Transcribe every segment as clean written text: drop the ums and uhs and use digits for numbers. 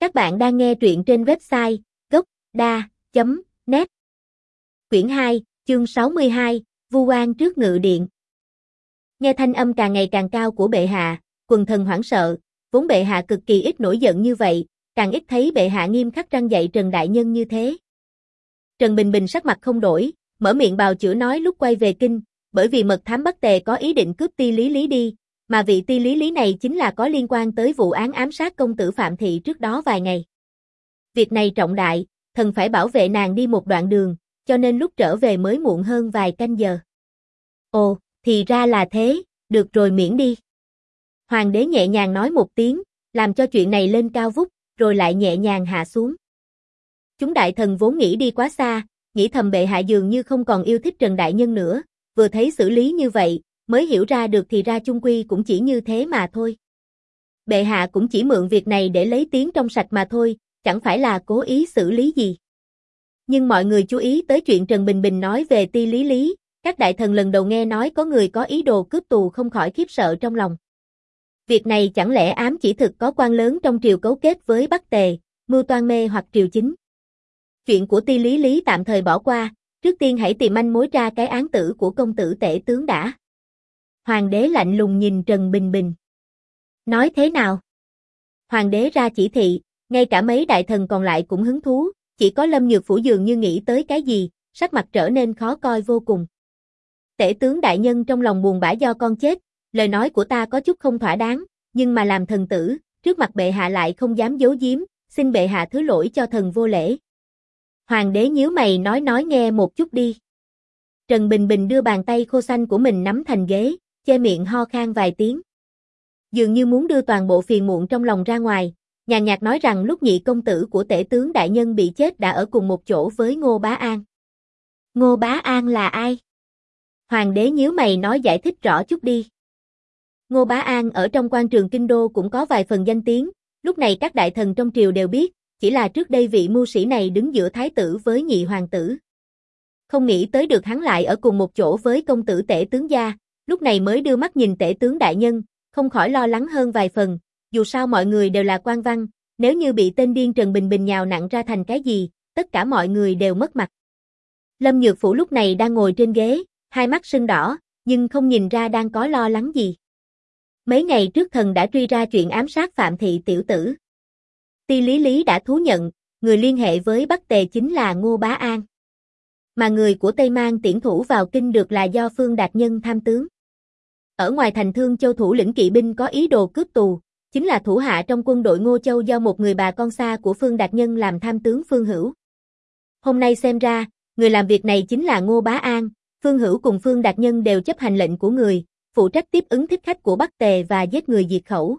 Các bạn đang nghe truyện trên website gocda.net. Quyển 2, chương 62, Vu oan trước ngự điện. Nghe thanh âm càng ngày càng cao của bệ hạ, quần thần hoảng sợ, vốn bệ hạ cực kỳ ít nổi giận như vậy, càng ít thấy bệ hạ nghiêm khắc răn dạy Trần đại nhân như thế. Trần Bình Bình sắc mặt không đổi, mở miệng bào chữa nói lúc quay về kinh, bởi vì mật thám Bắc Tề có ý định cướp Ti Lý Lý đi, mà vị Ti Lý Lý này chính là có liên quan tới vụ án ám sát công tử Phạm Thị trước đó vài ngày. Việc này trọng đại, thần phải bảo vệ nàng đi một đoạn đường, cho nên lúc trở về mới muộn hơn vài canh giờ. Ồ, thì ra là thế, được rồi miễn đi. Hoàng đế nhẹ nhàng nói một tiếng, làm cho chuyện này lên cao vút, rồi lại nhẹ nhàng hạ xuống. Chúng đại thần vốn nghĩ đi quá xa, nghĩ thầm bệ hạ dường như không còn yêu thích Trần đại nhân nữa, vừa thấy xử lý như vậy, mới hiểu ra được thì ra chung quy cũng chỉ như thế mà thôi. Bệ hạ cũng chỉ mượn việc này để lấy tiếng trong sạch mà thôi, chẳng phải là cố ý xử lý gì. Nhưng mọi người chú ý tới chuyện Trần Bình Bình nói về Ti Lý Lý, các đại thần lần đầu nghe nói có người có ý đồ cướp tù không khỏi khiếp sợ trong lòng. Việc này chẳng lẽ ám chỉ thực có quan lớn trong triều cấu kết với Bắc Tề, mưu toan mê hoặc triều chính. Chuyện của Ti Lý Lý tạm thời bỏ qua, trước tiên hãy tìm manh mối ra cái án tử của công tử tể tướng đã. Hoàng đế lạnh lùng nhìn Trần Bình Bình. Nói thế nào? Hoàng đế ra chỉ thị, ngay cả mấy đại thần còn lại cũng hứng thú, chỉ có Lâm Nhược Phủ dường như nghĩ tới cái gì, sắc mặt trở nên khó coi vô cùng. Tể tướng đại nhân trong lòng buồn bã do con chết, lời nói của ta có chút không thỏa đáng, nhưng mà làm thần tử, trước mặt bệ hạ lại không dám giấu giếm, xin bệ hạ thứ lỗi cho thần vô lễ. Hoàng đế nhíu mày nói nghe một chút đi. Trần Bình Bình đưa bàn tay khô xanh của mình nắm thành ghế, che miệng ho khan vài tiếng. Dường như muốn đưa toàn bộ phiền muộn trong lòng ra ngoài, nhàn nhạt nói rằng lúc nhị công tử của tể tướng đại nhân bị chết đã ở cùng một chỗ với Ngô Bá An. Ngô Bá An là ai? Hoàng đế nhíu mày nói giải thích rõ chút đi. Ngô Bá An ở trong quan trường kinh đô cũng có vài phần danh tiếng, lúc này các đại thần trong triều đều biết, chỉ là trước đây vị mưu sĩ này đứng giữa thái tử với nhị hoàng tử. Không nghĩ tới được hắn lại ở cùng một chỗ với công tử tể tướng gia, lúc này mới đưa mắt nhìn tể tướng đại nhân, không khỏi lo lắng hơn vài phần, dù sao mọi người đều là quan văn, nếu như bị tên điên Trần Bình Bình nhào nặn ra thành cái gì, tất cả mọi người đều mất mặt. Lâm Nhược Phủ lúc này đang ngồi trên ghế, hai mắt sưng đỏ, nhưng không nhìn ra đang có lo lắng gì. Mấy ngày trước thần đã truy ra chuyện ám sát Phạm Thị tiểu tử. Ti Lý Lý đã thú nhận, người liên hệ với Bắc Tề chính là Ngô Bá An. Mà người của Tây Mang tiễn thủ vào kinh được là do Phương Đạt Nhân tham tướng. Ở ngoài thành Thương Châu thủ lĩnh kỵ binh có ý đồ cướp tù, chính là thủ hạ trong quân đội Ngô Châu do một người bà con xa của Phương Đạt Nhân làm tham tướng Phương Hữu. Hôm nay xem ra, người làm việc này chính là Ngô Bá An, Phương Hữu cùng Phương Đạt Nhân đều chấp hành lệnh của người, phụ trách tiếp ứng thích khách của Bắc Tề và giết người diệt khẩu.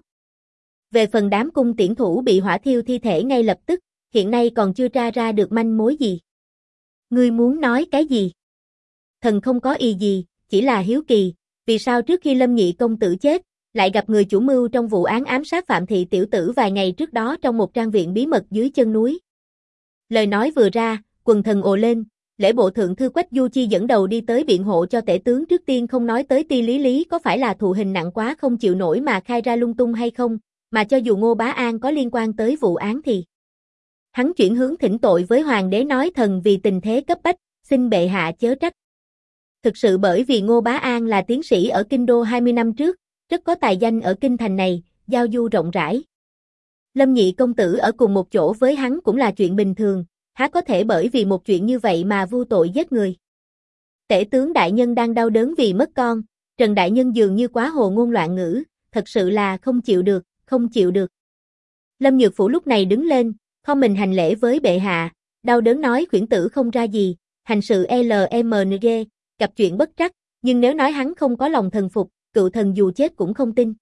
Về phần đám cung tiễn thủ bị hỏa thiêu thi thể ngay lập tức, hiện nay còn chưa tra ra được manh mối gì. Ngươi muốn nói cái gì? Thần không có ý gì, chỉ là hiếu kỳ, vì sao trước khi Lâm nhị công tử chết, lại gặp người chủ mưu trong vụ án ám sát Phạm Thị tiểu tử vài ngày trước đó trong một trang viện bí mật dưới chân núi. Lời nói vừa ra, quần thần ồ lên, lễ bộ thượng thư Quách Du Chi dẫn đầu đi tới biện hộ cho tể tướng, trước tiên không nói tới Ti Lý Lý có phải là thụ hình nặng quá không chịu nổi mà khai ra lung tung hay không, mà cho dù Ngô Bá An có liên quan tới vụ án thì. Hắn chuyển hướng thỉnh tội với hoàng đế nói thần vì tình thế cấp bách, xin bệ hạ chớ trách. Thực sự bởi vì Ngô Bá An là tiến sĩ ở kinh đô 20 năm trước, rất có tài danh ở kinh thành này, giao du rộng rãi. Lâm nhị công tử ở cùng một chỗ với hắn cũng là chuyện bình thường, há có thể bởi vì một chuyện như vậy mà vu tội giết người. Tể tướng đại nhân đang đau đớn vì mất con, Trần đại nhân dường như quá hồ ngôn loạn ngữ, thật sự là không chịu được, không chịu được. Lâm Nhược Phủ lúc này đứng lên, không mình hành lễ với bệ hạ, đau đớn nói khuyển tử không ra gì, hành sự LMNG, gặp chuyện bất trắc, nhưng nếu nói hắn không có lòng thần phục, cựu thần dù chết cũng không tin.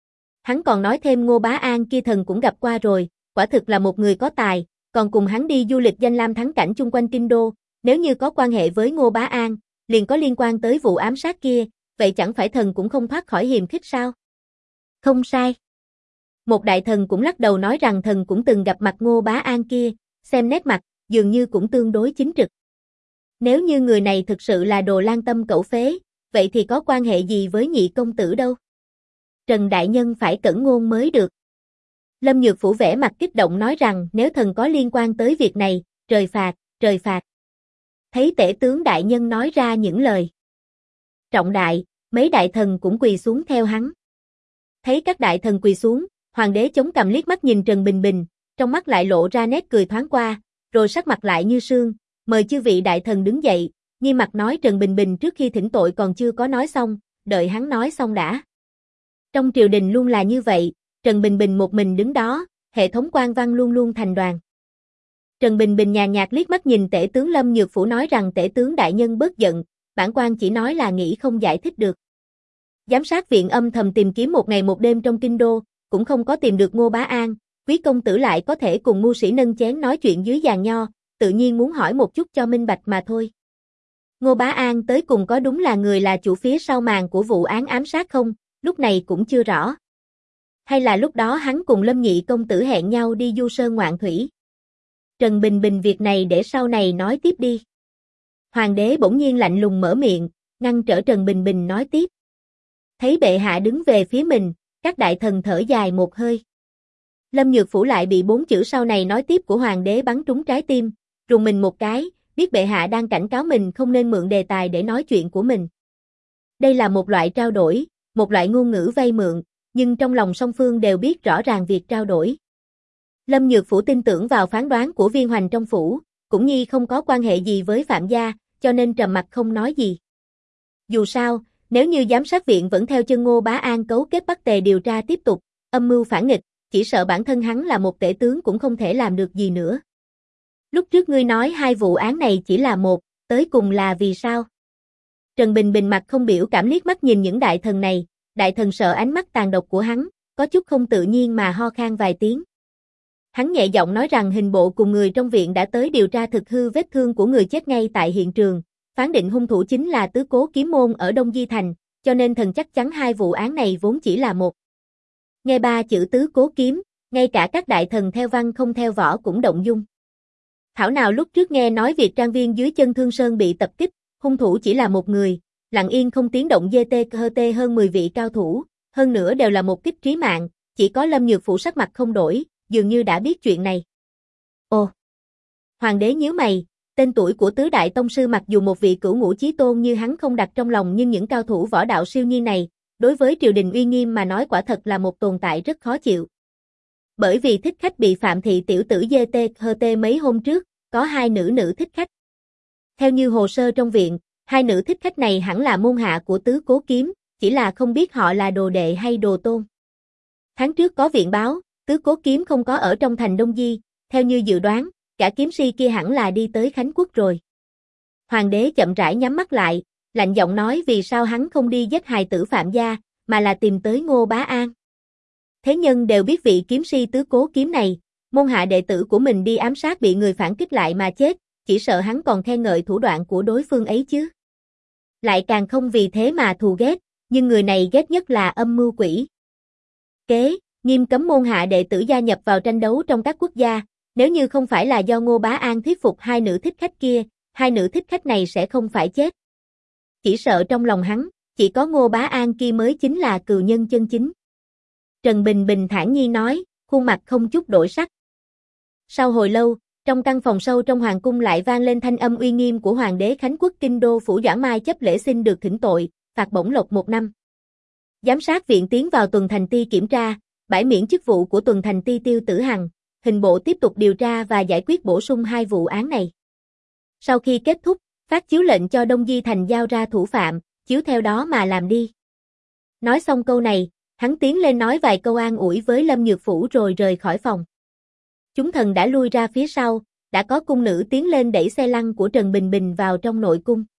Hắn còn nói thêm Ngô Bá An kia thần cũng gặp qua rồi, quả thực là một người có tài, còn cùng hắn đi du lịch danh lam thắng cảnh chung quanh kinh đô, nếu như có quan hệ với Ngô Bá An, liền có liên quan tới vụ ám sát kia, vậy chẳng phải thần cũng không thoát khỏi hiềm khích sao? Không sai. Một đại thần cũng lắc đầu nói rằng thần cũng từng gặp mặt Ngô Bá An kia, xem nét mặt, dường như cũng tương đối chính trực. Nếu như người này thực sự là đồ lan tâm cẩu phế, vậy thì có quan hệ gì với nhị công tử đâu? Trần đại nhân phải cẩn ngôn mới được. Lâm Nhược Phủ vẻ mặt kích động nói rằng nếu thần có liên quan tới việc này, trời phạt, trời phạt. Thấy tể tướng đại nhân nói ra những lời trọng đại, mấy đại thần cũng quỳ xuống theo hắn. Thấy các đại thần quỳ xuống, hoàng đế chống cằm liếc mắt nhìn Trần Bình Bình, trong mắt lại lộ ra nét cười thoáng qua, rồi sắc mặt lại như sương, mời chư vị đại thần đứng dậy, nghiêm mặt nói Trần Bình Bình trước khi thỉnh tội còn chưa có nói xong, đợi hắn nói xong đã. Trong triều đình luôn là như vậy, Trần Bình Bình một mình đứng đó, hệ thống quan văn luôn luôn thành đoàn. Trần Bình Bình nhàn nhạt liếc mắt nhìn tể tướng Lâm Nhược Phủ nói rằng tể tướng đại nhân bớt giận, bản quan chỉ nói là nghĩ không giải thích được. Giám sát viện âm thầm tìm kiếm một ngày một đêm trong kinh đô, cũng không có tìm được Ngô Bá An, quý công tử lại có thể cùng mưu sĩ nâng chén nói chuyện dưới giàn nho, tự nhiên muốn hỏi một chút cho minh bạch mà thôi. Ngô Bá An tới cùng có đúng là người là chủ phía sau màn của vụ án ám sát không, lúc này cũng chưa rõ. Hay là lúc đó hắn cùng Lâm Nhị công tử hẹn nhau đi du sơn ngoạn thủy. Trần Bình Bình việc này để sau này nói tiếp đi. Hoàng đế bỗng nhiên lạnh lùng mở miệng, ngăn trở Trần Bình Bình nói tiếp. Thấy bệ hạ đứng về phía mình, các đại thần thở dài một hơi. Lâm Nhược Phủ lại bị 4 chữ sau này nói tiếp của hoàng đế bắn trúng trái tim, rùng mình một cái, biết bệ hạ đang cảnh cáo mình không nên mượn đề tài để nói chuyện của mình. Đây là một loại trao đổi, một loại ngôn ngữ vay mượn, nhưng trong lòng song phương đều biết rõ ràng việc trao đổi. Lâm Nhược Phủ tin tưởng vào phán đoán của viên hoành trong phủ, cũng nhi không có quan hệ gì với Phạm gia, cho nên trầm mặc không nói gì. Dù sao, nếu như giám sát viện vẫn theo chân Ngô Bá An cấu kết bắt Tề điều tra tiếp tục, âm mưu phản nghịch, chỉ sợ bản thân hắn là một tể tướng cũng không thể làm được gì nữa. Lúc trước ngươi nói hai vụ án này chỉ là một, tới cùng là vì sao? Trần Bình Bình mặt không biểu cảm liếc mắt nhìn những đại thần này, đại thần sợ ánh mắt tàn độc của hắn, có chút không tự nhiên mà ho khan vài tiếng. Hắn nhẹ giọng nói rằng hình bộ cùng người trong viện đã tới điều tra thực hư vết thương của người chết ngay tại hiện trường, phán định hung thủ chính là Tứ Cố Kiếm Môn ở Đông Di Thành, cho nên thần chắc chắn hai vụ án này vốn chỉ là một. Nghe 3 chữ Tứ Cố Kiếm, ngay cả các đại thần theo văn không theo võ cũng động dung. Thảo nào lúc trước nghe nói việc trang viên dưới chân Thương Sơn bị tập kích, hung thủ chỉ là một người, lặng yên không tiếng động GT hơn 10 vị cao thủ, hơn nữa đều là một kích trí mạng, chỉ có Lâm Nhược Phủ sắc mặt không đổi, dường như đã biết chuyện này. Ồ! Hoàng đế nhíu mày, tên tuổi của tứ đại tông sư mặc dù một vị cửu ngũ chí tôn như hắn không đặt trong lòng nhưng những cao thủ võ đạo siêu nhiên này, đối với triều đình uy nghiêm mà nói quả thật là một tồn tại rất khó chịu. Bởi vì thích khách bị Phạm thị tiểu tử GT mấy hôm trước, có 2 nữ thích khách. Theo như hồ sơ trong viện, 2 nữ thích khách này hẳn là môn hạ của Tứ Cố Kiếm, chỉ là không biết họ là đồ đệ hay đồ tôn. Tháng trước có viện báo, Tứ Cố Kiếm không có ở trong thành Đông Di, theo như dự đoán, cả kiếm si kia hẳn là đi tới Khánh Quốc rồi. Hoàng đế chậm rãi nhắm mắt lại, lạnh giọng nói vì sao hắn không đi giết hài tử Phạm gia, mà là tìm tới Ngô Bá An. Thế nhân đều biết vị kiếm si Tứ Cố Kiếm này, môn hạ đệ tử của mình đi ám sát bị người phản kích lại mà chết, chỉ sợ hắn còn khen ngợi thủ đoạn của đối phương ấy chứ. Lại càng không vì thế mà thù ghét, nhưng người này ghét nhất là âm mưu quỷ kế, nghiêm cấm môn hạ đệ tử gia nhập vào tranh đấu trong các quốc gia, nếu như không phải là do Ngô Bá An thuyết phục 2 nữ thích khách kia, 2 nữ thích khách này sẽ không phải chết. Chỉ sợ trong lòng hắn, chỉ có Ngô Bá An kia mới chính là cừu nhân chân chính. Trần Bình Bình thản nhiên nói, khuôn mặt không chút đổi sắc. Sau hồi lâu, trong căn phòng sâu trong hoàng cung lại vang lên thanh âm uy nghiêm của hoàng đế Khánh Quốc kinh đô phủ Doãn Mai chấp lễ xin được thỉnh tội, phạt bổng lộc 1 năm. Giám sát viện tiến vào tuần thành ti kiểm tra, bãi miễn chức vụ của tuần thành ti Tiêu Tử Hằng, hình bộ tiếp tục điều tra và giải quyết bổ sung 2 vụ án này. Sau khi kết thúc, phát chiếu lệnh cho Đông Di Thành giao ra thủ phạm, chiếu theo đó mà làm đi. Nói xong câu này, hắn tiến lên nói vài câu an ủi với Lâm Nhược Phủ rồi rời khỏi phòng. Chúng thần đã lui ra phía sau, đã có cung nữ tiến lên đẩy xe lăn của Trần Bình Bình vào trong nội cung.